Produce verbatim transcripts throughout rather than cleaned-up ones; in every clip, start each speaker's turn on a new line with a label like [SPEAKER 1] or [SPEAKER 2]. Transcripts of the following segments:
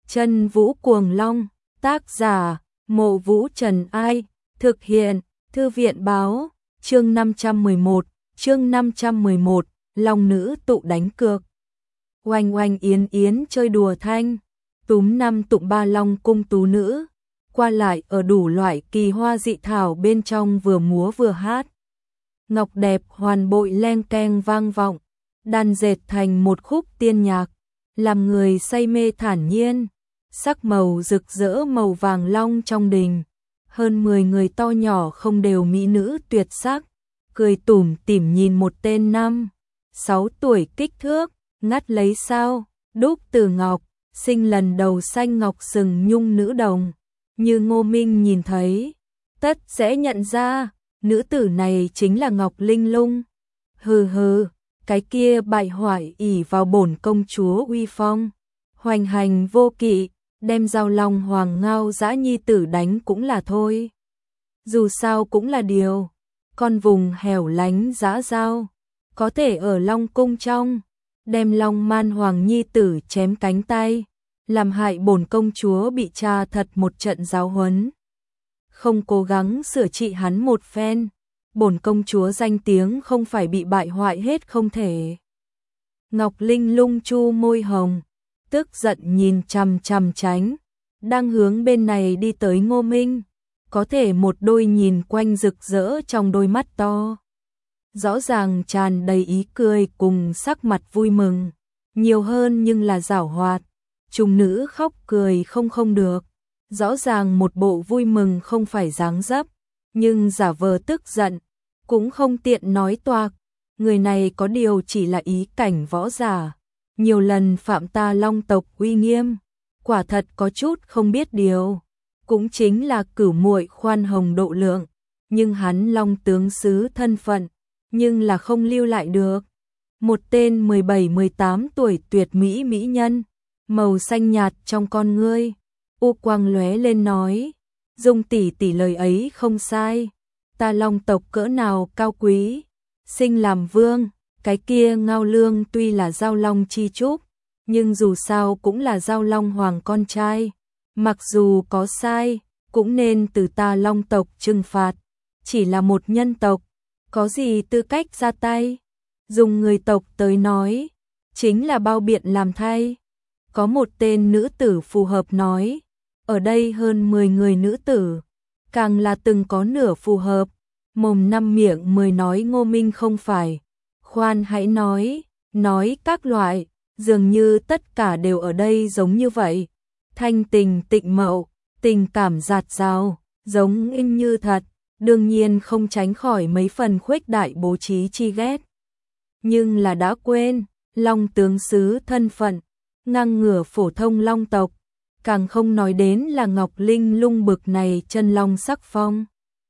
[SPEAKER 1] Chân Vũ Cuồng Long, tác giả, Mộ Vũ Trần Ai, thực hiện, Thư viện Báo, chương năm trăm mười một, chương năm trăm mười một, Long nữ tụ đánh cược. Oanh oanh yến yến chơi đùa thanh, túm năm tụng ba long cung tú nữ, qua lại ở đủ loại kỳ hoa dị thảo bên trong vừa múa vừa hát. Ngọc đẹp hoàn bội leng keng vang vọng, đan dệt thành một khúc tiên nhạc, làm người say mê thản nhiên. Sắc màu rực rỡ màu vàng long trong đình, hơn mười người to nhỏ không đều mỹ nữ tuyệt sắc, cười tủm tỉm nhìn một tên năm, sáu tuổi kích thước, ngắt lấy sao, đúc từ ngọc, sinh lần đầu xanh ngọc sừng nhung nữ đồng. Như Ngô Minh nhìn thấy, tất sẽ nhận ra, nữ tử này chính là Ngọc Linh Lung. Hừ hừ, cái kia bại hoại ỷ vào bổn công chúa uy phong, hoành hành vô kỵ, đem Giao Long Hoàng Ngao Dã nhi tử đánh cũng là thôi. Dù sao cũng là điều, con vùng hẻo lánh dã giao, có thể ở Long cung trong, đem Long Man Hoàng nhi tử chém cánh tay, làm hại bổn công chúa bị cha thật một trận giáo huấn. Không cố gắng sửa trị hắn một phen, bổn công chúa danh tiếng không phải bị bại hoại hết không thể. Ngọc Linh Lung chu môi hồng, tức giận nhìn chằm chằm Tránh, đang hướng bên này đi tới Ngô Minh, có thể một đôi nhìn quanh rực rỡ trong đôi mắt to. Rõ ràng tràn đầy ý cười cùng sắc mặt vui mừng, nhiều hơn nhưng là giảo hoạt. Trùng nữ khóc cười không không được, rõ ràng một bộ vui mừng không phải dáng dấp, nhưng giả vờ tức giận, cũng không tiện nói toạc. Người này có điều chỉ là ý cảnh võ giả, nhiều lần phạm ta Long tộc uy nghiêm, quả thật có chút không biết điều, cũng chính là cửu muội khoan hồng độ lượng, nhưng hắn Long tướng sứ thân phận, nhưng là không lưu lại được. Một tên mười bảy mười tám tuổi tuyệt mỹ mỹ nhân, màu xanh nhạt trong con ngươi, u quang lóe lên nói, Dung tỷ tỷ lời ấy không sai, ta Long tộc cỡ nào cao quý, sinh làm vương, cái kia Ngao Lương tuy là Giao Long chi trúc, nhưng dù sao cũng là Giao Long Hoàng con trai, mặc dù có sai, cũng nên từ ta Long tộc trừng phạt, chỉ là một nhân tộc, có gì tư cách ra tay, dùng người tộc tới nói, chính là bao biện làm thay. Có một tên nữ tử phù hợp nói, ở đây hơn mười người nữ tử, càng là từng có nửa phù hợp, mồm năm miệng mười nói Ngô Minh không phải, khoan hãy nói, nói các loại, dường như tất cả đều ở đây giống như vậy, thanh tình tịnh mậu, tình cảm dạt dào, giống in như thật, đương nhiên không tránh khỏi mấy phần khuếch đại bố trí chi ghét. Nhưng là đã quên, Long tướng sứ thân phận, ngang ngửa phổ thông Long tộc, càng không nói đến là Ngọc Linh Lung bực này chân long sắc phong.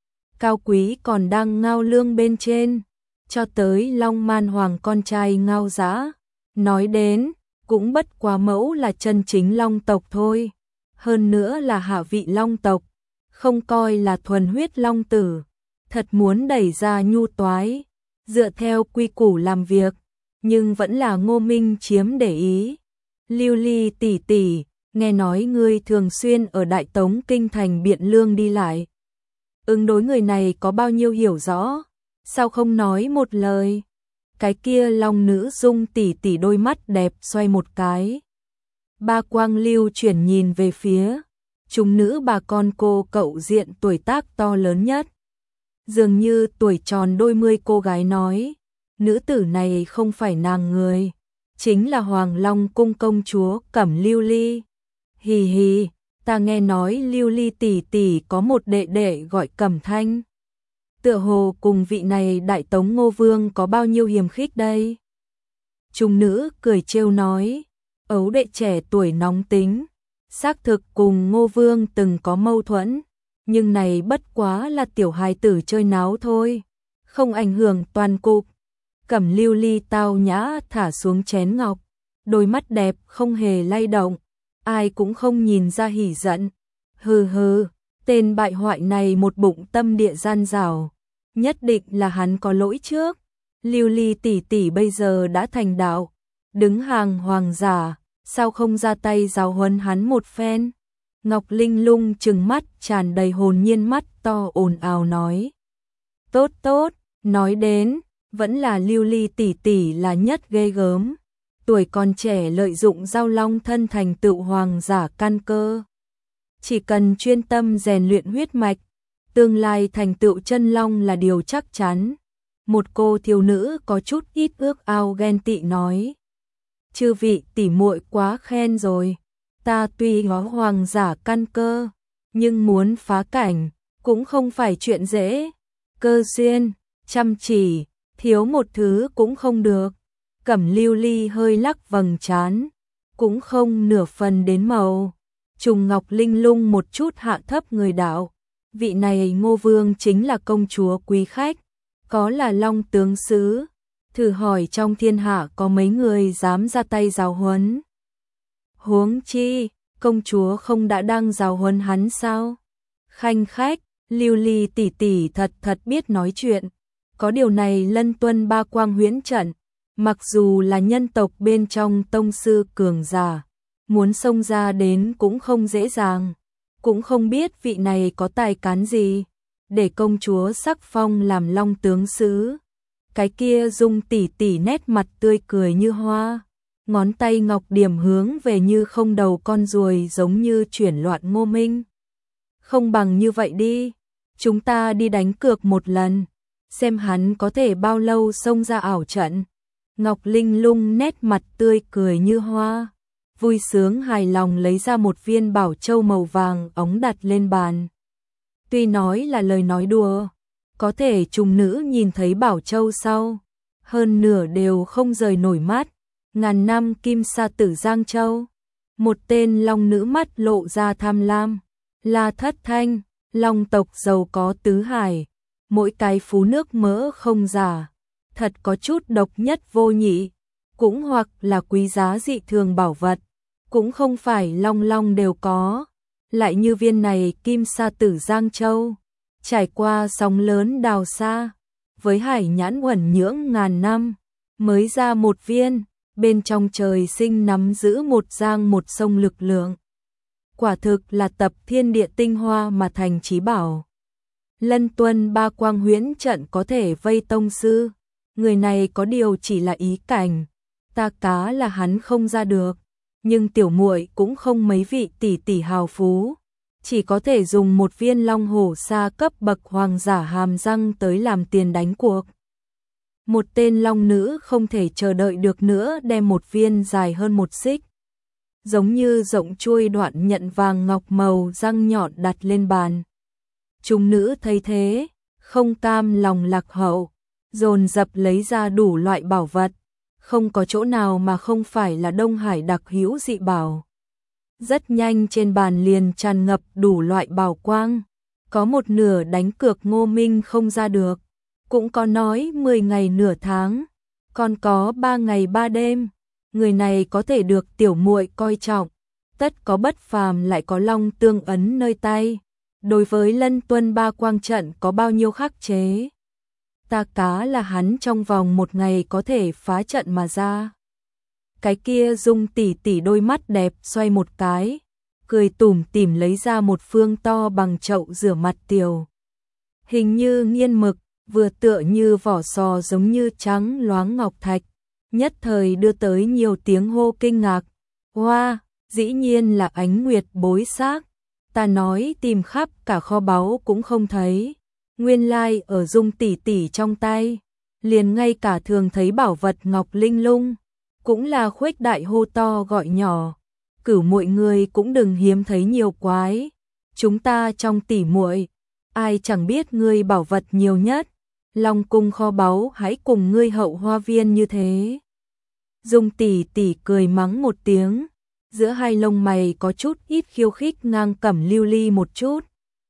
[SPEAKER 1] Cao quý còn đang Ngao Lương bên trên, cho tới Long Man Hoàng con trai Ngao Dã, nói đến, cũng bất quá mẫu là chân chính Long tộc thôi, hơn nữa là hạ vị Long tộc, không coi là thuần huyết Long tử, thật muốn đẩy ra nhu toái, dựa theo quy củ làm việc, nhưng vẫn là Ngô Minh chiếm để ý. Lưu Ly tỷ tỷ, nghe nói ngươi thường xuyên ở Đại Tống kinh thành Biện Lương đi lại. Ứng đối người này có bao nhiêu hiểu rõ, sao không nói một lời? Cái kia Long nữ Dung tỷ tỷ đôi mắt đẹp xoay một cái. Ba quang lưu chuyển nhìn về phía, chúng nữ bà con cô cậu diện tuổi tác to lớn nhất. Dường như tuổi tròn đôi mươi cô gái nói, nữ tử này không phải nàng người, chính là Hoàng Long cung công chúa Cẩm Lưu Ly. Hì hì, ta nghe nói Lưu Ly tỷ tỷ có một đệ đệ gọi Cẩm Thanh. Tựa hồ cùng vị này Đại Tống Ngô Vương có bao nhiêu hiềm khích đây? Trung nữ cười trêu nói, ấu đệ trẻ tuổi nóng tính, xác thực cùng Ngô Vương từng có mâu thuẫn, nhưng này bất quá là tiểu hài tử chơi náo thôi, không ảnh hưởng toàn cục. Cẩm Lưu Ly tao nhã thả xuống chén ngọc, đôi mắt đẹp không hề lay động, ai cũng không nhìn ra hỉ giận. Hừ hừ, tên bại hoại này một bụng tâm địa gian dảo, nhất định là hắn có lỗi trước. Lưu Ly tỷ tỷ bây giờ đã thành đạo, đứng hàng hoàng giả, sao không ra tay giáo huấn hắn một phen? Ngọc Linh Lung trừng mắt tràn đầy hồn nhiên mắt to ồn ào nói. Tốt tốt, nói đến, vẫn là Lưu Ly tỷ tỷ là nhất ghê gớm. Tuổi còn trẻ lợi dụng giao long thân thành tựu hoàng giả căn cơ. Chỉ cần chuyên tâm rèn luyện huyết mạch, tương lai thành tựu chân long là điều chắc chắn. Một cô thiếu nữ có chút ít ước ao ghen tị nói. Chư vị tỷ muội quá khen rồi. Ta tuy có hoàng giả căn cơ, nhưng muốn phá cảnh, cũng không phải chuyện dễ. Cơ duyên, chăm chỉ, thiếu một thứ cũng không được. Cẩm Lưu Ly hơi lắc vầng trán, cũng không nửa phần đến màu. Trùng Ngọc Linh Lung một chút hạ thấp người đạo. Vị này Ngô Vương chính là công chúa quý khách, có là long tướng sứ. Thử hỏi trong thiên hạ có mấy người dám ra tay giáo huấn. Huống chi, công chúa không đã đang giáo huấn hắn sao? Khanh khách, Lưu Ly tỷ tỷ thật thật biết nói chuyện. Có điều này Lân Tuân Ba Quang Huyễn Trận, mặc dù là nhân tộc bên trong tông sư cường giả, muốn xông ra đến cũng không dễ dàng. Cũng không biết vị này có tài cán gì, để công chúa sắc phong làm long tướng sứ. Cái kia Dung tỷ tỷ nét mặt tươi cười như hoa, ngón tay ngọc điểm hướng về như không đầu con ruồi giống như chuyển loạn Ngô Minh. Không bằng như vậy đi, chúng ta đi đánh cược một lần, xem hắn có thể bao lâu xông ra ảo trận. Ngọc Linh Lung nét mặt tươi cười như hoa, vui sướng hài lòng lấy ra một viên bảo châu màu vàng óng đặt lên bàn. Tuy nói là lời nói đùa, có thể trùng nữ nhìn thấy bảo châu sau, hơn nửa đều không rời nổi mắt. Ngàn năm kim sa tử Giang Châu, một tên long nữ mắt lộ ra tham lam. La Thất Thanh, long tộc giàu có tứ hải, mỗi cái phú nước mỡ không giả, thật có chút độc nhất vô nhị, cũng hoặc là quý giá dị thường bảo vật, cũng không phải long long đều có. Lại như viên này kim sa tử Giang Châu, trải qua sóng lớn đào xa, với hải nhãn uẩn nhưỡng ngàn năm, mới ra một viên, bên trong trời sinh nắm giữ một giang một sông lực lượng. Quả thực là tập thiên địa tinh hoa mà thành chí bảo. Lân Tuân Ba Quang Huyễn Trận có thể vây tông sư, người này có điều chỉ là ý cảnh, ta cá là hắn không ra được, nhưng tiểu muội cũng không mấy vị tỷ tỷ hào phú, chỉ có thể dùng một viên long hổ sa cấp bậc hoàng giả hàm răng tới làm tiền đánh cuộc. Một tên long nữ không thể chờ đợi được nữa đem một viên dài hơn một xích, giống như rộng chuôi đoạn nhận vàng ngọc màu răng nhọn đặt lên bàn. Chúng nữ thấy thế, không cam lòng lạc hậu, dồn dập lấy ra đủ loại bảo vật, không có chỗ nào mà không phải là Đông Hải đặc hữu dị bảo. Rất nhanh trên bàn liền tràn ngập đủ loại bảo quang, có một nửa đánh cược Ngô Minh không ra được, cũng có nói mười ngày nửa tháng, còn có ba ngày ba đêm. Người này có thể được tiểu muội coi trọng, tất có bất phàm lại có long tương ấn nơi tay. Đối với Lân Tuân Ba Quang Trận có bao nhiêu khắc chế, ta cá là hắn trong vòng một ngày có thể phá trận mà ra. Cái kia Dung tỷ tỷ đôi mắt đẹp xoay một cái, cười tủm tỉm lấy ra một phương to bằng chậu rửa mặt tiểu, hình như nghiên mực, vừa tựa như vỏ sò giống như trắng loáng ngọc thạch, nhất thời đưa tới nhiều tiếng hô kinh ngạc. Hoa, wow, dĩ nhiên là ánh nguyệt bối xác, ta nói tìm khắp cả kho báu cũng không thấy, nguyên lai ở Dung tỷ tỷ trong tay, liền ngay cả thường thấy bảo vật Ngọc Linh Lung, cũng là khuếch đại hô to gọi nhỏ. Cửu muội người cũng đừng hiếm thấy nhiều quái, chúng ta trong tỷ muội, ai chẳng biết ngươi bảo vật nhiều nhất, Long cung kho báu hãy cùng ngươi hậu hoa viên như thế. Dung tỷ tỷ cười mắng một tiếng, giữa hai lông mày có chút ít khiêu khích ngang Cẩm Lưu Ly một chút.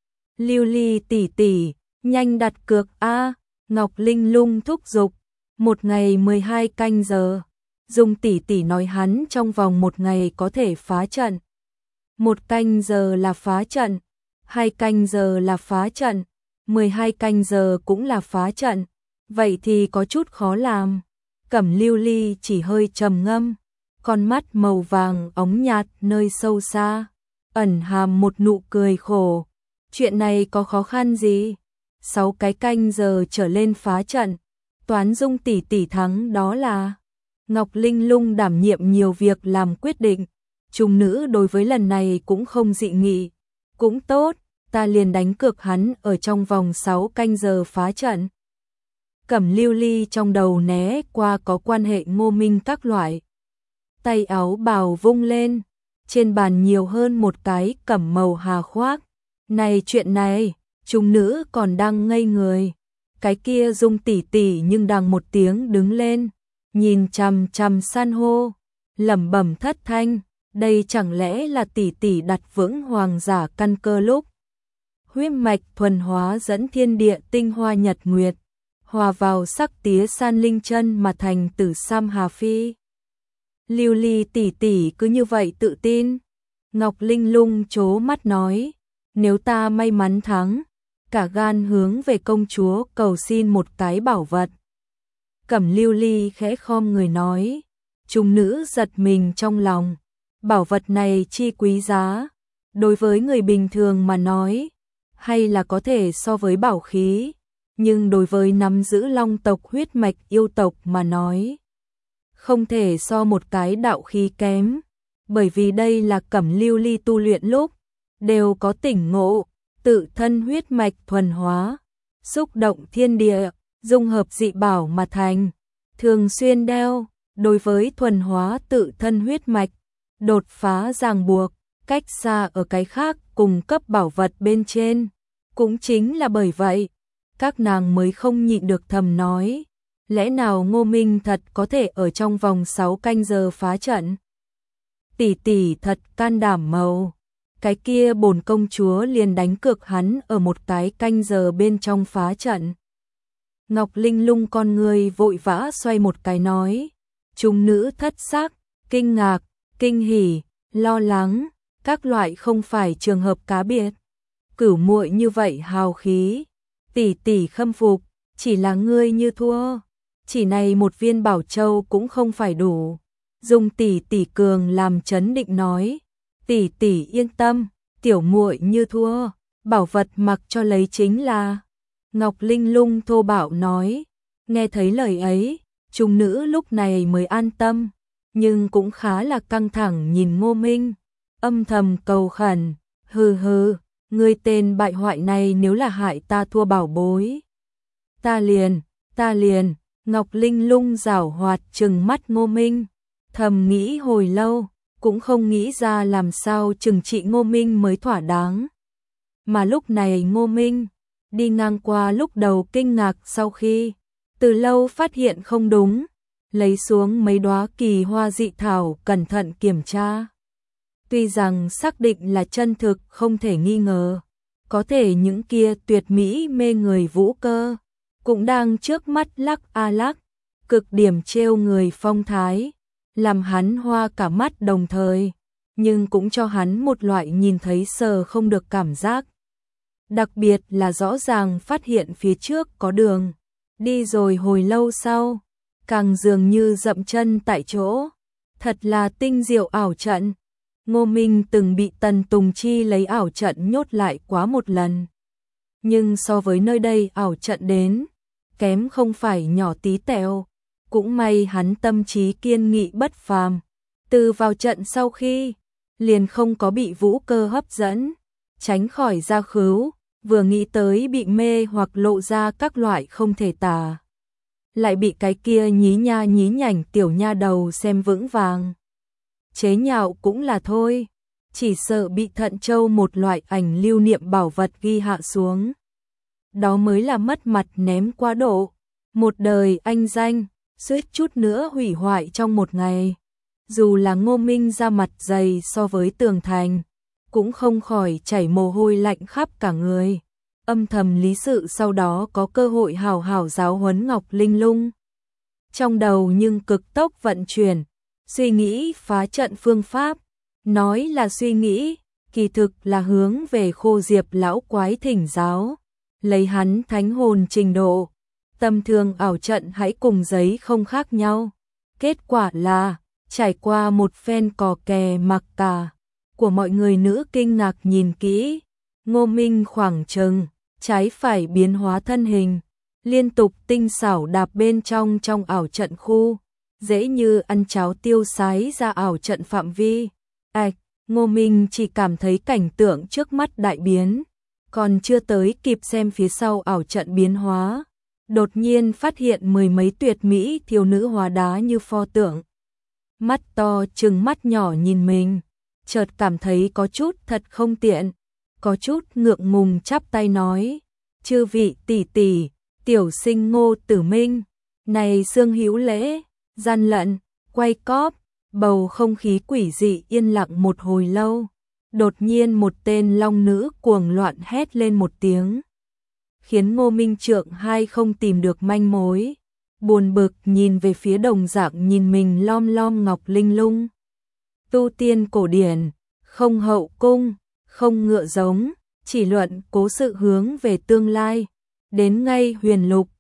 [SPEAKER 1] Lưu Ly tỷ tỷ, nhanh đặt cược a, Ngọc Linh Lung thúc giục, một ngày mười hai canh giờ. Dung tỷ tỷ nói hắn trong vòng một ngày có thể phá trận. Một canh giờ là phá trận, hai canh giờ là phá trận, mười hai canh giờ cũng là phá trận. Vậy thì có chút khó làm. Cẩm Lưu Ly chỉ hơi trầm ngâm, con mắt màu vàng óng nhạt nơi sâu xa, ẩn hàm một nụ cười khổ. Chuyện này có khó khăn gì? Sáu cái canh giờ trở lên phá trận, Toán Dung tỷ tỷ thắng đó là. Ngọc Linh Lung đảm nhiệm nhiều việc làm quyết định, trùng nữ đối với lần này cũng không dị nghị. Cũng tốt, ta liền đánh cược hắn ở trong vòng sáu canh giờ phá trận. Cẩm Lưu Ly trong đầu né qua có quan hệ Ngô Minh các loại. Tay áo bào vung lên, trên bàn nhiều hơn một cái cẩm màu hà khoác. Này chuyện này, trùng nữ còn đang ngây người. Cái kia Dung tỷ tỷ nhưng đằng một tiếng đứng lên, nhìn chằm chằm san hô, lẩm bẩm thất thanh, đây chẳng lẽ là tỷ tỷ đặt vững hoàng giả căn cơ lúc. Huyết mạch thuần hóa dẫn thiên địa tinh hoa nhật nguyệt, hòa vào sắc tía san linh chân mà thành tử Sam Hà Phi. Lưu Ly tỷ tỷ cứ như vậy tự tin. Ngọc Linh Lung chố mắt nói, nếu ta may mắn thắng, cả gan hướng về công chúa cầu xin một cái bảo vật. Cẩm Lưu Ly khẽ khom người nói, trùng nữ giật mình trong lòng, bảo vật này chi quý giá, đối với người bình thường mà nói, hay là có thể so với bảo khí, nhưng đối với nắm giữ long tộc huyết mạch yêu tộc mà nói, không thể so một cái đạo khí kém, bởi vì đây là Cẩm Lưu Ly tu luyện lúc, đều có tỉnh ngộ, tự thân huyết mạch thuần hóa, xúc động thiên địa, dung hợp dị bảo mà thành, thường xuyên đeo, đối với thuần hóa tự thân huyết mạch, đột phá ràng buộc, cách xa ở cái khác cùng cấp bảo vật bên trên. Cũng chính là bởi vậy, các nàng mới không nhịn được thầm nói, lẽ nào Ngô Minh thật có thể ở trong vòng sáu canh giờ phá trận? Tỷ tỷ thật can đảm màu. Cái kia bổn công chúa liền đánh cược hắn ở một cái canh giờ bên trong phá trận. Ngọc Linh Lung con người vội vã xoay một cái nói, trùng nữ thất sắc, kinh ngạc, kinh hỉ, lo lắng, các loại không phải trường hợp cá biệt. Cửu muội như vậy hào khí, tỷ tỷ khâm phục, chỉ là ngươi như thua, chỉ này một viên bảo châu cũng không phải đủ. Dung tỷ tỷ cường làm chấn định nói, tỷ tỷ yên tâm, tiểu muội như thua, bảo vật mặc cho lấy chính là. Ngọc Linh Lung thô bạo nói, nghe thấy lời ấy, trùng nữ lúc này mới an tâm, nhưng cũng khá là căng thẳng nhìn Ngô Minh, âm thầm cầu khẩn, hừ hừ, ngươi tên bại hoại này nếu là hại ta thua bảo bối. Ta liền, ta liền, Ngọc Linh Lung giảo hoạt trừng mắt Ngô Minh, thầm nghĩ hồi lâu, cũng không nghĩ ra làm sao trừng trị Ngô Minh mới thỏa đáng. Mà lúc này Ngô Minh đi ngang qua lúc đầu kinh ngạc sau khi từ lâu phát hiện không đúng, lấy xuống mấy đóa kỳ hoa dị thảo cẩn thận kiểm tra. Tuy rằng xác định là chân thực không thể nghi ngờ, có thể những kia tuyệt mỹ mê người vũ cơ cũng đang trước mắt lắc a lắc, cực điểm trêu người phong thái, làm hắn hoa cả mắt đồng thời, nhưng cũng cho hắn một loại nhìn thấy sờ không được cảm giác. Đặc biệt là rõ ràng phát hiện phía trước có đường, đi rồi hồi lâu sau, càng dường như dậm chân tại chỗ, thật là tinh diệu ảo trận. Ngô Minh từng bị Tần Tùng Chi lấy ảo trận nhốt lại quá một lần. Nhưng so với nơi đây ảo trận đến, kém không phải nhỏ tí tẹo, cũng may hắn tâm trí kiên nghị bất phàm. Từ vào trận sau khi, liền không có bị vũ cơ hấp dẫn, tránh khỏi ra khứu, vừa nghĩ tới bị mê hoặc lộ ra các loại không thể tả. Lại bị cái kia nhí nha nhí nhảnh tiểu nha đầu xem vững vàng. Chế nhạo cũng là thôi, chỉ sợ bị Thận Châu một loại ảnh lưu niệm bảo vật ghi hạ xuống. Đó mới là mất mặt ném quá độ, một đời anh danh, suýt chút nữa hủy hoại trong một ngày. Dù là Ngô Minh ra mặt dày so với tường thành, cũng không khỏi chảy mồ hôi lạnh khắp cả người. Âm thầm lý sự sau đó có cơ hội hào hào giáo huấn Ngọc Linh Lung. Trong đầu nhưng cực tốc vận chuyển, suy nghĩ phá trận phương pháp, nói là suy nghĩ, kỳ thực là hướng về Khô Diệp lão quái thỉnh giáo, lấy hắn thánh hồn trình độ, tầm thường ảo trận hãy cùng giấy không khác nhau. Kết quả là, Trải qua một phen cò kè mặc cả của mọi người nữ kinh ngạc nhìn kỹ, Ngô Minh khoảng chừng, trái phải biến hóa thân hình, liên tục tinh xảo đạp bên trong trong ảo trận khu, dễ như ăn cháo tiêu sái ra ảo trận phạm vi. Ảch, Ngô Minh chỉ cảm thấy cảnh tượng trước mắt đại biến, còn chưa tới kịp xem phía sau ảo trận biến hóa, đột nhiên phát hiện mười mấy tuyệt mỹ thiếu nữ hóa đá như pho tượng. Mắt to trừng mắt nhỏ nhìn mình, chợt cảm thấy có chút thật không tiện, có chút ngượng ngùng chắp tay nói, chư vị tỷ tỷ, tiểu sinh Ngô Tử Minh, này xương hữu lễ, gian lận, quay cóp, bầu không khí quỷ dị yên lặng một hồi lâu, đột nhiên một tên long nữ cuồng loạn hét lên một tiếng, khiến Ngô Minh Trượng hai không tìm được manh mối, buồn bực nhìn về phía đồng dạng nhìn mình lom lom ngọc linh lung. Tu tiên cổ điển, không hậu cung, không ngựa giống, chỉ luận cố sự hướng về tương lai, đến ngay huyền lục,